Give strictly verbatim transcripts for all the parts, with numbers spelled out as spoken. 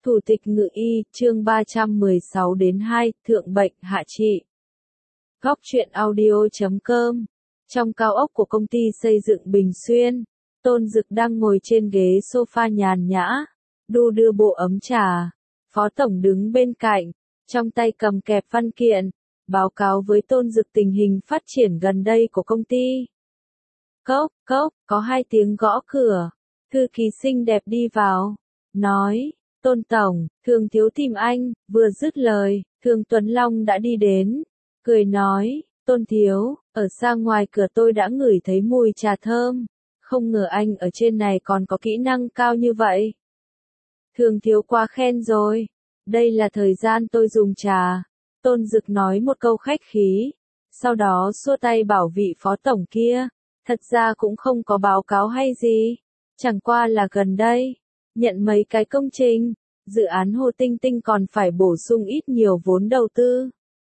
Thủ tịch Ngự y, chương ba trăm mười sáu đến hai, Thượng bệnh, hạ trị. Góc truyện audio chấm com. Trong cao ốc của công ty xây dựng Bình Xuyên, Tôn Dực đang ngồi trên ghế sofa nhàn nhã, đu đưa bộ ấm trà. Phó Tổng đứng bên cạnh, trong tay cầm kẹp văn kiện, báo cáo với Tôn Dực tình hình phát triển gần đây của công ty. Cốc, cốc, có hai tiếng gõ cửa, thư ký xinh đẹp đi vào, nói, Tôn Tổng, Thường Thiếu tìm anh. Vừa dứt lời, Thường Tuấn Long đã đi đến, cười nói, Tôn Thiếu, ở xa ngoài cửa tôi đã ngửi thấy mùi trà thơm, không ngờ anh ở trên này còn có kỹ năng cao như vậy. Thường Thiếu quá khen rồi, đây là thời gian tôi dùng trà. Tôn Dực nói một câu khách khí, sau đó xua tay bảo vị Phó Tổng kia, thật ra cũng không có báo cáo hay gì, chẳng qua là gần đây, nhận mấy cái công trình, dự án Hồ Tinh Tinh còn phải bổ sung ít nhiều vốn đầu tư.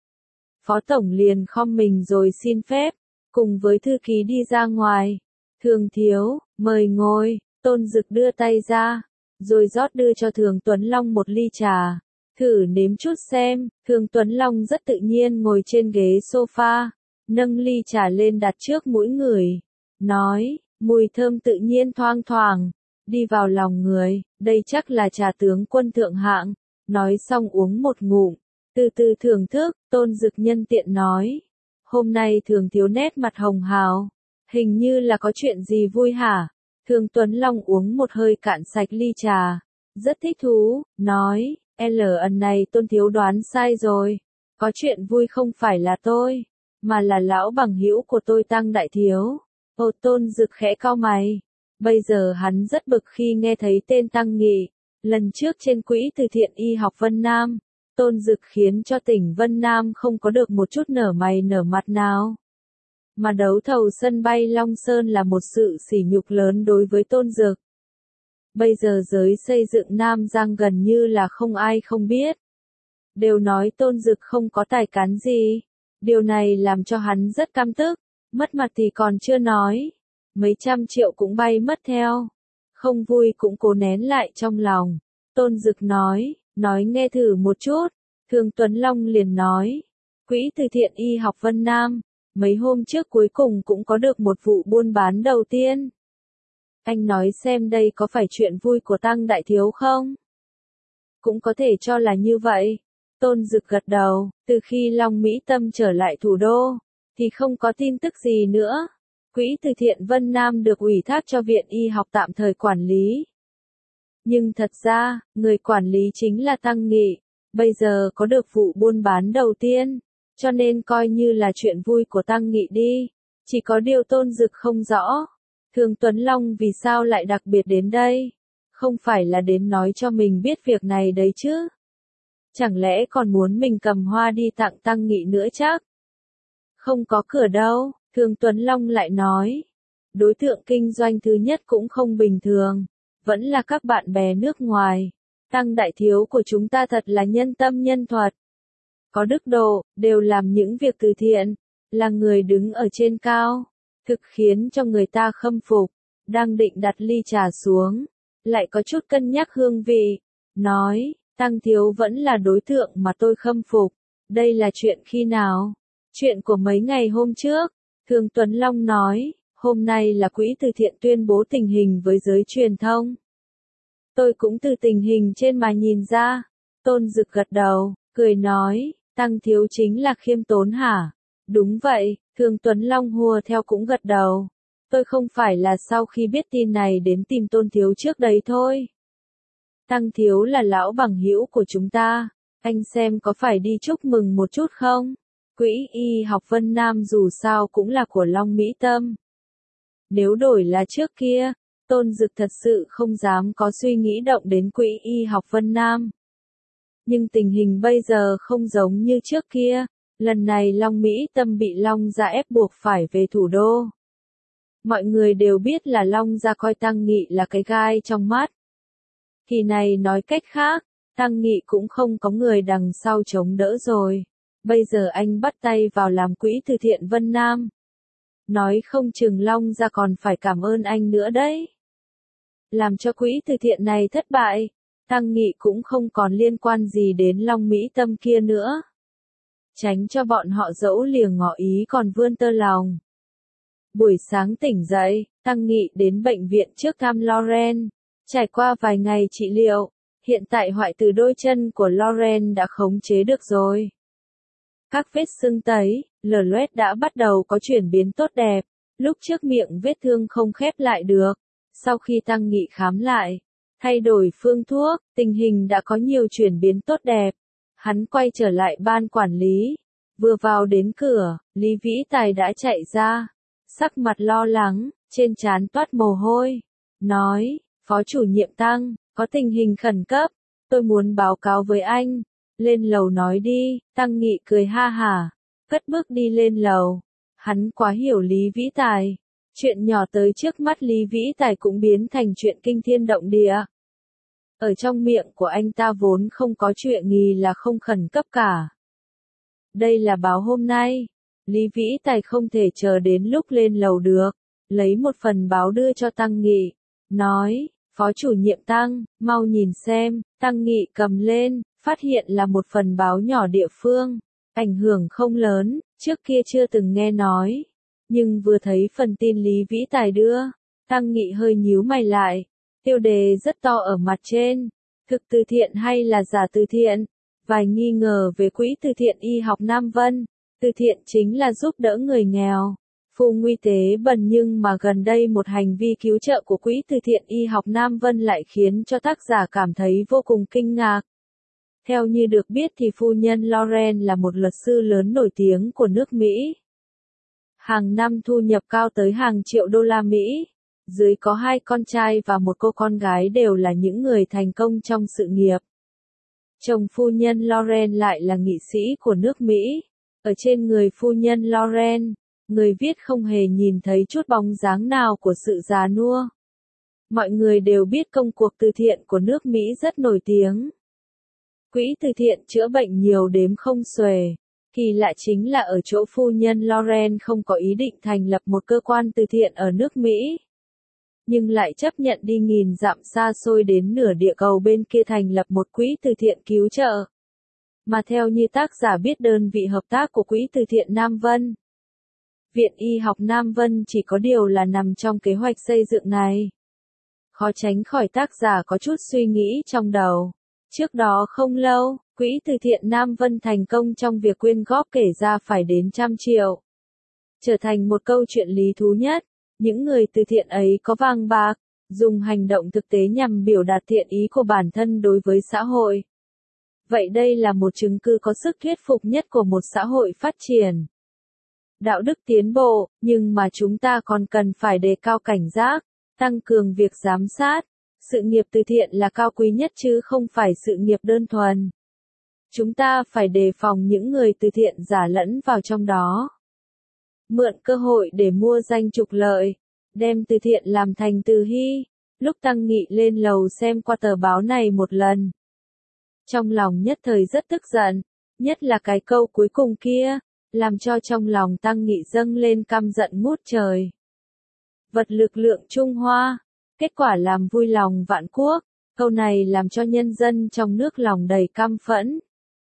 Phó Tổng liền khom mình rồi xin phép, cùng với thư ký đi ra ngoài. Thường Thiếu, mời ngồi. Tôn Dực đưa tay ra, rồi rót đưa cho Thường Tuấn Long một ly trà. Thử nếm chút xem. Thường Tuấn Long rất tự nhiên ngồi trên ghế sofa, nâng ly trà lên đặt trước mũi người, nói, mùi thơm tự nhiên thoang thoảng, đi vào lòng người, đây chắc là trà tướng quân thượng hạng. Nói xong uống một ngụm, từ từ thưởng thức. Tôn Dực nhân tiện nói, hôm nay Thường Thiếu nét mặt hồng hào, hình như là có chuyện gì vui hả? Thường Tuấn Long uống một hơi cạn sạch ly trà, rất thích thú, nói, L ẩn này Tôn Thiếu đoán sai rồi, có chuyện vui không phải là tôi, mà là lão bằng hữu của tôi Tăng Đại Thiếu. Ồ, Tôn Dực khẽ cau mày. Bây giờ hắn rất bực khi nghe thấy tên Tăng Nghị. Lần trước trên quỹ từ thiện y học Vân Nam, Tôn Dực khiến cho tỉnh Vân Nam không có được một chút nở mày nở mặt nào. Mà đấu thầu sân bay Long Sơn là một sự sỉ nhục lớn đối với Tôn Dực. Bây giờ giới xây dựng Nam Giang gần như là không ai không biết. Đều nói Tôn Dực không có tài cán gì. Điều này làm cho hắn rất căm tức. Mất mặt thì còn chưa nói, mấy trăm triệu cũng bay mất theo. Không vui cũng cố nén lại trong lòng. Tôn Dực nói, nói nghe thử một chút. Thường Tuấn Long liền nói, quỹ từ thiện y học Vân Nam, mấy hôm trước cuối cùng cũng có được một vụ buôn bán đầu tiên. Anh nói xem đây có phải chuyện vui của Tăng Đại Thiếu không? Cũng có thể cho là như vậy. Tôn Dực gật đầu, từ khi Long Mỹ Tâm trở lại thủ đô, thì không có tin tức gì nữa. Quỹ từ thiện Vân Nam được ủy thác cho Viện Y học tạm thời quản lý. Nhưng thật ra, người quản lý chính là Tăng Nghị, bây giờ có được vụ buôn bán đầu tiên, cho nên coi như là chuyện vui của Tăng Nghị đi. Chỉ có điều Tôn Dực không rõ, Thường Tuấn Long vì sao lại đặc biệt đến đây, không phải là đến nói cho mình biết việc này đấy chứ. Chẳng lẽ còn muốn mình cầm hoa đi tặng Tăng Nghị nữa chắc? Không có cửa đâu. Thường Tuấn Long lại nói, đối tượng kinh doanh thứ nhất cũng không bình thường, vẫn là các bạn bè nước ngoài. Tăng Đại Thiếu của chúng ta thật là nhân tâm nhân thuật, có đức độ, đều làm những việc từ thiện, là người đứng ở trên cao, thực khiến cho người ta khâm phục. Đang định đặt ly trà xuống, lại có chút cân nhắc hương vị, nói, Tăng Thiếu vẫn là đối tượng mà tôi khâm phục. Đây là chuyện khi nào? Chuyện của mấy ngày hôm trước. Thường Tuấn Long nói, hôm nay là quỹ từ thiện tuyên bố tình hình với giới truyền thông. Tôi cũng từ tình hình trên mà nhìn ra. Tôn Dực gật đầu, cười nói, Tăng Thiếu chính là khiêm tốn hả? Đúng vậy. Thường Tuấn Long hùa theo cũng gật đầu. Tôi không phải là sau khi biết tin này đến tìm Tôn Thiếu trước đấy thôi. Tăng Thiếu là lão bằng hữu của chúng ta, anh xem có phải đi chúc mừng một chút không? Quỹ y học Vân Nam dù sao cũng là của Long Mỹ Tâm. Nếu đổi là trước kia, Tôn Dực thật sự không dám có suy nghĩ động đến quỹ y học Vân Nam. Nhưng tình hình bây giờ không giống như trước kia, lần này Long Mỹ Tâm bị Long Gia ép buộc phải về thủ đô. Mọi người đều biết là Long Gia coi Tăng Nghị là cái gai trong mắt. Thì này nói cách khác, Tăng Nghị cũng không có người đằng sau chống đỡ rồi. Bây giờ anh bắt tay vào làm quỹ từ thiện Vân Nam. Nói không chừng Long Gia còn phải cảm ơn anh nữa đấy. Làm cho quỹ từ thiện này thất bại, Tăng Nghị cũng không còn liên quan gì đến Long Mỹ Tâm kia nữa. Tránh cho bọn họ dẫu lìa ngỏ ý còn vươn tơ lòng. Buổi sáng tỉnh dậy, Tăng Nghị đến bệnh viện trước thăm Lauren. Trải qua vài ngày trị liệu, hiện tại hoại tử đôi chân của Lauren đã khống chế được rồi. Các vết sưng tấy, lở loét đã bắt đầu có chuyển biến tốt đẹp. Lúc trước miệng vết thương không khép lại được. Sau khi Tăng Nghị khám lại, thay đổi phương thuốc, tình hình đã có nhiều chuyển biến tốt đẹp. Hắn quay trở lại ban quản lý. Vừa vào đến cửa, Lý Vĩ Tài đã chạy ra. Sắc mặt lo lắng, trên trán toát mồ hôi. Nói, Phó chủ nhiệm Tăng, có tình hình khẩn cấp. Tôi muốn báo cáo với anh. Lên lầu nói đi, Tăng Nghị cười ha hả. Cất bước đi lên lầu. Hắn quá hiểu Lý Vĩ Tài. Chuyện nhỏ tới trước mắt Lý Vĩ Tài cũng biến thành chuyện kinh thiên động địa. Ở trong miệng của anh ta vốn không có chuyện nghi là không khẩn cấp cả. Đây là báo hôm nay. Lý Vĩ Tài không thể chờ đến lúc lên lầu được. Lấy một phần báo đưa cho Tăng Nghị. Nói, Phó chủ nhiệm Tăng, mau nhìn xem. Tăng Nghị cầm lên, phát hiện là một phần báo nhỏ địa phương. Ảnh hưởng không lớn, trước kia chưa từng nghe nói. Nhưng vừa thấy phần tin Lý Vĩ Tài đưa, Tăng Nghị hơi nhíu mày lại. Tiêu đề rất to ở mặt trên. Thực từ thiện hay là giả từ thiện? Vài nghi ngờ về quỹ từ thiện y học Nam Vân. Từ thiện chính là giúp đỡ người nghèo, phù nguy tế bần, nhưng mà gần đây một hành vi cứu trợ của quỹ từ thiện y học Nam Vân lại khiến cho tác giả cảm thấy vô cùng kinh ngạc. Theo như được biết thì phu nhân Lauren là một luật sư lớn nổi tiếng của nước Mỹ. Hàng năm thu nhập cao tới hàng triệu đô la Mỹ. Dưới có hai con trai và một cô con gái đều là những người thành công trong sự nghiệp. Chồng phu nhân Lauren lại là nghị sĩ của nước Mỹ. Ở trên người phu nhân Lauren, người viết không hề nhìn thấy chút bóng dáng nào của sự già nua. Mọi người đều biết công cuộc từ thiện của nước Mỹ rất nổi tiếng. Quỹ từ thiện chữa bệnh nhiều đếm không xuể. Kỳ lạ chính là ở chỗ phu nhân Lauren không có ý định thành lập một cơ quan từ thiện ở nước Mỹ. Nhưng lại chấp nhận đi nghìn dặm xa xôi đến nửa địa cầu bên kia thành lập một quỹ từ thiện cứu trợ. Mà theo như tác giả biết, đơn vị hợp tác của quỹ từ thiện Nam Vân, Viện Y học Nam Vân chỉ có điều là nằm trong kế hoạch xây dựng này. Khó tránh khỏi tác giả có chút suy nghĩ trong đầu. Trước đó không lâu, quỹ từ thiện Nam Vân thành công trong việc quyên góp kể ra phải đến trăm triệu. Trở thành một câu chuyện lý thú nhất. Những người từ thiện ấy có vàng bạc, dùng hành động thực tế nhằm biểu đạt thiện ý của bản thân đối với xã hội. Vậy đây là một chứng cứ có sức thuyết phục nhất của một xã hội phát triển. Đạo đức tiến bộ, nhưng mà chúng ta còn cần phải đề cao cảnh giác, tăng cường việc giám sát. Sự nghiệp từ thiện là cao quý nhất chứ không phải sự nghiệp đơn thuần. Chúng ta phải đề phòng những người từ thiện giả lẫn vào trong đó. Mượn cơ hội để mua danh trục lợi, đem từ thiện làm thành từ hy. Lúc Tăng Nghị lên lầu xem qua tờ báo này một lần, trong lòng nhất thời rất tức giận, nhất là cái câu cuối cùng kia, làm cho trong lòng Tăng Nghị dâng lên căm giận ngút trời. Vật lực lượng Trung Hoa, kết quả làm vui lòng vạn quốc, câu này làm cho nhân dân trong nước lòng đầy căm phẫn.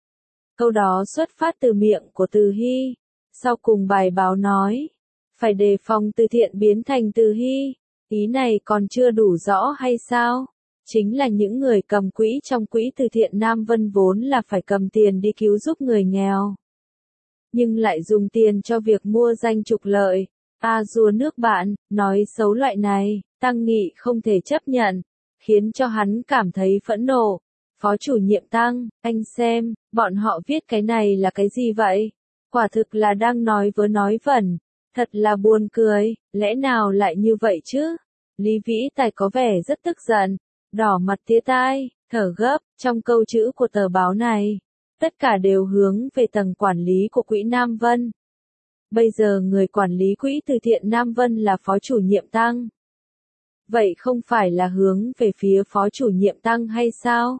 Câu đó xuất phát từ miệng của Từ Hy. Sau cùng bài báo nói, phải đề phòng từ thiện biến thành từ hy. Ý này còn chưa đủ rõ hay sao? Chính là những người cầm quỹ trong quỹ từ thiện Nam Vân vốn là phải cầm tiền đi cứu giúp người nghèo. Nhưng lại dùng tiền cho việc mua danh trục lợi. A dua nước bạn, nói xấu loại này, Tăng Nghị không thể chấp nhận, khiến cho hắn cảm thấy phẫn nộ. Phó chủ nhiệm Tăng, anh xem, bọn họ viết cái này là cái gì vậy? Quả thực là đang nói vớ nói vẩn, thật là buồn cười, lẽ nào lại như vậy chứ? Lý Vĩ Tài có vẻ rất tức giận, đỏ mặt tía tai, thở gấp, trong câu chữ của tờ báo này, tất cả đều hướng về tầng quản lý của quỹ Nam Vân. Bây giờ người quản lý quỹ từ thiện Nam Vân là Phó chủ nhiệm Tăng. Vậy không phải là hướng về phía Phó chủ nhiệm Tăng hay sao?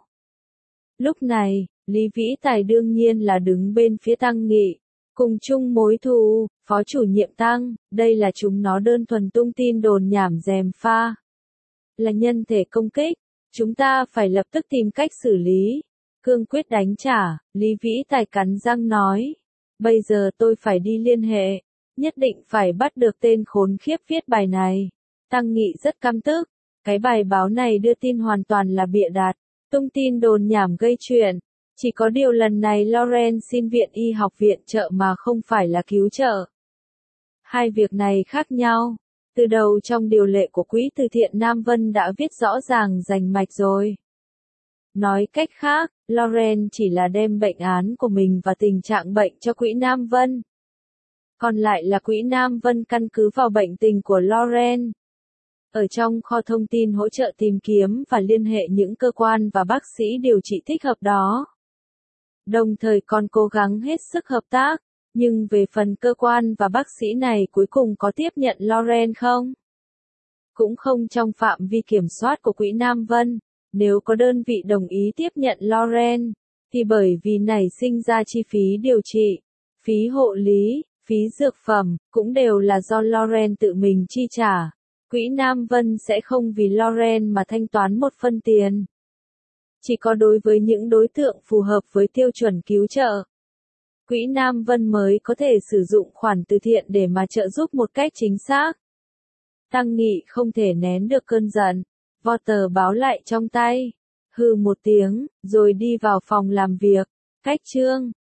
Lúc này, Lý Vĩ Tài đương nhiên là đứng bên phía Tăng Nghị. Cùng chung mối thù, Phó chủ nhiệm Tăng, đây là chúng nó đơn thuần tung tin đồn nhảm gièm pha. Là nhân thể công kích, Chúng ta phải lập tức tìm cách xử lý. Cương quyết đánh trả, Lý Vĩ Tài cắn răng nói. Bây giờ tôi phải đi liên hệ. Nhất định phải bắt được tên khốn khiếp viết bài này. Tăng Nghị rất căm tức. Cái bài báo này đưa tin hoàn toàn là bịa đặt. Tung tin đồn nhảm gây chuyện. Chỉ có điều lần này Lauren xin viện y học viện trợ mà không phải là cứu trợ. Hai việc này khác nhau. Từ đầu trong điều lệ của Quỹ từ thiện Nam Vân đã viết rõ ràng rành mạch rồi. Nói cách khác, Lauren chỉ là đem bệnh án của mình và tình trạng bệnh cho Quỹ Nam Vân. Còn lại là Quỹ Nam Vân căn cứ vào bệnh tình của Lauren. Ở trong kho thông tin hỗ trợ tìm kiếm và liên hệ những cơ quan và bác sĩ điều trị thích hợp đó. Đồng thời còn cố gắng hết sức hợp tác. Nhưng về phần cơ quan và bác sĩ này cuối cùng có tiếp nhận Lauren không? Cũng không trong phạm vi kiểm soát của Quỹ Nam Vân. Nếu có đơn vị đồng ý tiếp nhận Lauren, thì bởi vì nảy sinh ra chi phí điều trị, phí hộ lý, phí dược phẩm, cũng đều là do Lauren tự mình chi trả. Quỹ Nam Vân sẽ không vì Lauren mà thanh toán một phân tiền. Chỉ có đối với những đối tượng phù hợp với tiêu chuẩn cứu trợ, Quỹ Nam Vân mới có thể sử dụng khoản từ thiện để mà trợ giúp một cách chính xác. Tăng Nghị không thể nén được cơn giận, vò tờ báo lại trong tay, hừ một tiếng, rồi đi vào phòng làm việc. Cách chương